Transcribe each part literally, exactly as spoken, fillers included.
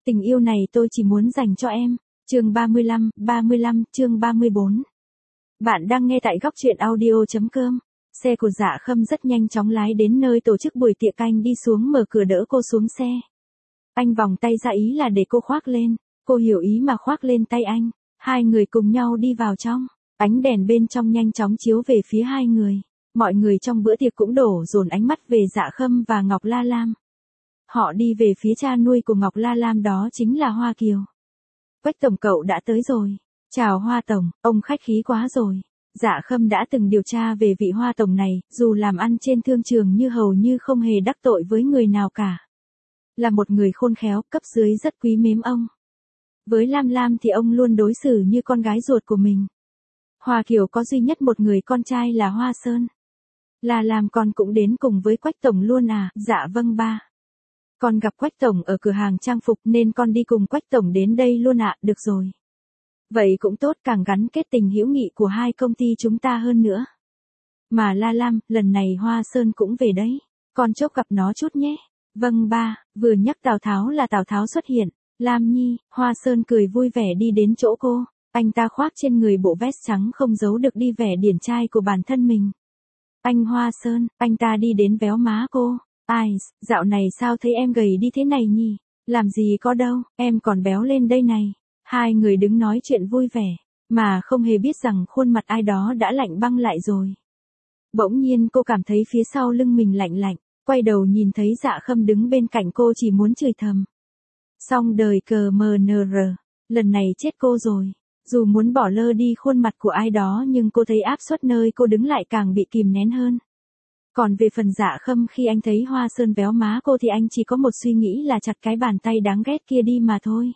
Tình yêu này tôi chỉ muốn dành cho em. Chương ba mươi lăm, ba mươi lăm, chương ba mươi bốn. Bạn đang nghe tại góc truyện audio chấm com. Xe của Dạ Khâm rất nhanh chóng lái đến nơi tổ chức buổi tiệc, anh đi xuống mở cửa đỡ cô xuống xe. Anh vòng tay ra ý là để cô khoác lên, cô hiểu ý mà khoác lên tay anh. Hai người cùng nhau đi vào trong, ánh đèn bên trong nhanh chóng chiếu về phía hai người. Mọi người trong bữa tiệc cũng đổ dồn ánh mắt về Dạ Khâm và Ngọc La Lam. Họ đi về phía cha nuôi của Ngọc La Lam, đó chính là Hoa Kiều. Quách tổng cậu đã tới rồi. Chào Hoa tổng, ông khách khí quá rồi. Dạ Khâm đã từng điều tra về vị Hoa tổng này, dù làm ăn trên thương trường như hầu như không hề đắc tội với người nào cả. Là một người khôn khéo, cấp dưới rất quý mến ông. Với Lam Lam thì ông luôn đối xử như con gái ruột của mình. Hoa Kiều có duy nhất một người con trai là Hoa Sơn. Là làm con cũng đến cùng với Quách tổng luôn à? Dạ vâng ba. Con gặp Quách tổng ở cửa hàng trang phục nên con đi cùng Quách tổng đến đây luôn ạ. À, được rồi. Vậy cũng tốt, càng gắn kết tình hữu nghị của hai công ty chúng ta hơn nữa. Mà La Lam, lần này Hoa Sơn cũng về đấy. Con chốc gặp nó chút nhé. Vâng ba. Vừa nhắc Tào Tháo là Tào Tháo xuất hiện. Lam Nhi, Hoa Sơn cười vui vẻ đi đến chỗ cô. Anh ta khoác trên người bộ vest trắng không giấu được đi vẻ điển trai của bản thân mình. Anh Hoa Sơn, anh ta đi đến véo má cô. Ai, dạo này sao thấy em gầy đi thế này nhỉ? Làm gì có đâu, em còn béo lên đây này. Hai người đứng nói chuyện vui vẻ, mà không hề biết rằng khuôn mặt ai đó đã lạnh băng lại rồi. Bỗng nhiên cô cảm thấy phía sau lưng mình lạnh lạnh, quay đầu nhìn thấy Dạ Khâm đứng bên cạnh cô, chỉ muốn chửi thầm. Xong đời cờ mờ nờ rờ, lần này chết cô rồi. Dù muốn bỏ lơ đi khuôn mặt của ai đó nhưng cô thấy áp suất nơi cô đứng lại càng bị kìm nén hơn. Còn về phần Dạ Khâm, khi anh thấy Hoa Sơn véo má cô thì anh chỉ có một suy nghĩ là chặt cái bàn tay đáng ghét kia đi mà thôi.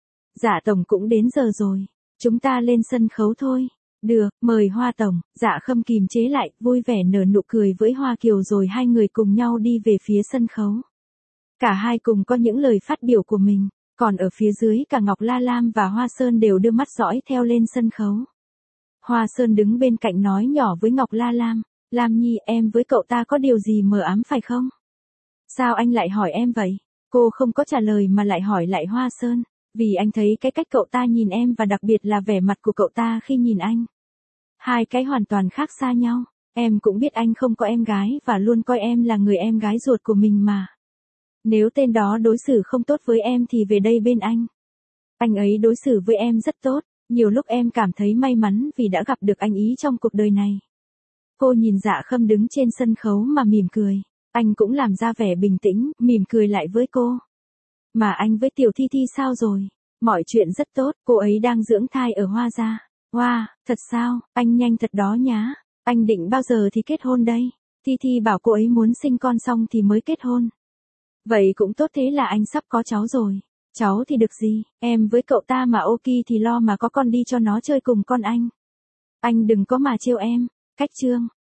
Dạ tổng cũng đến giờ rồi, chúng ta lên sân khấu thôi. Được, mời Hoa tổng. Dạ Khâm kìm chế lại, vui vẻ nở nụ cười với Hoa Kiều rồi hai người cùng nhau đi về phía sân khấu. Cả hai cùng có những lời phát biểu của mình, còn ở phía dưới cả Ngọc La Lam và Hoa Sơn đều đưa mắt dõi theo lên sân khấu. Hoa Sơn đứng bên cạnh nói nhỏ với Ngọc La Lam. Lam Nhi, em với cậu ta có điều gì mờ ám phải không? Sao anh lại hỏi em vậy? Cô không có trả lời mà lại hỏi lại Hoa Sơn, vì anh thấy cái cách cậu ta nhìn em và đặc biệt là vẻ mặt của cậu ta khi nhìn anh. Hai cái hoàn toàn khác xa nhau. Em cũng biết anh không có em gái và luôn coi em là người em gái ruột của mình mà. Nếu tên đó đối xử không tốt với em thì về đây bên anh. Anh ấy đối xử với em rất tốt, nhiều lúc em cảm thấy may mắn vì đã gặp được anh ý trong cuộc đời này. Cô nhìn Dạ Khâm đứng trên sân khấu mà mỉm cười. Anh cũng làm ra vẻ bình tĩnh, mỉm cười lại với cô. Mà anh với Tiểu Thi Thi sao rồi? Mọi chuyện rất tốt, cô ấy đang dưỡng thai ở Hoa gia. Wow, thật sao? Anh nhanh thật đó nhá. Anh định bao giờ thì kết hôn đây? Thi Thi bảo cô ấy muốn sinh con xong thì mới kết hôn. Vậy cũng tốt, thế là anh sắp có cháu rồi. Cháu thì được gì, em với cậu ta mà ok thì lo mà có con đi cho nó chơi cùng con anh. Anh đừng có mà trêu em. Cách chương.